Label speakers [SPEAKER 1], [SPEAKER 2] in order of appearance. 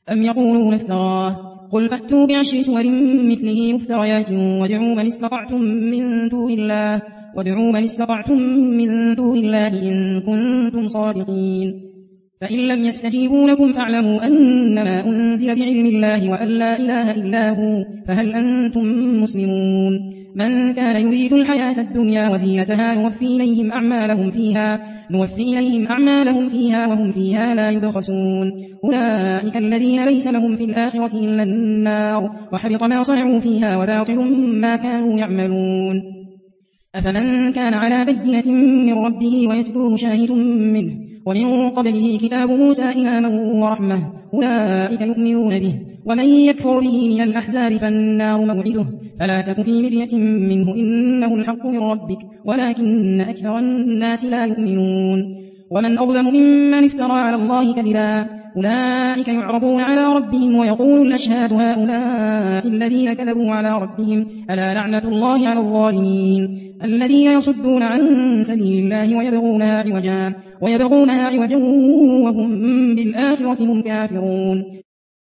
[SPEAKER 1] أم يقولون افتراه قل فأتوا بعشر سور مثله مفتريات وادعوا من استطعتم من دون الله إن كنتم صادقين فإن لم يستجيبوا لكم فاعلموا أنما أنزل بعلم الله وأن لا إله إلا هو فهل أنتم مسلمون من كان يريد الحياة الدنيا وزينتها نوفي إليهم أعمالهم فيها وهم فيها لا يبخسون أولئك الذين ليس لهم في الآخرة إلا النار وحبط ما صنعوا فيها وباطل ما كانوا يعملون أفمن كان على بينة من ربه ويتلوه شاهد منه ومن قبله كتاب موسى إماما ورحمة أولئك يؤمنون به ومن يكفر به من الأحزاب فالنار موعده فلا تك في مرية منه إنه الحق من ربك ولكن أكثر الناس لا يؤمنون ومن أظلم ممن افترى على الله كذبا أولئك يعرضون على ربهم ويقول الأشهاد هؤلاء الذين كذبوا على ربهم ألا لعنة الله على الظالمين الذين يصدون عن سبيل الله ويبغونها عوجا وهم بالآخرة هم كافرون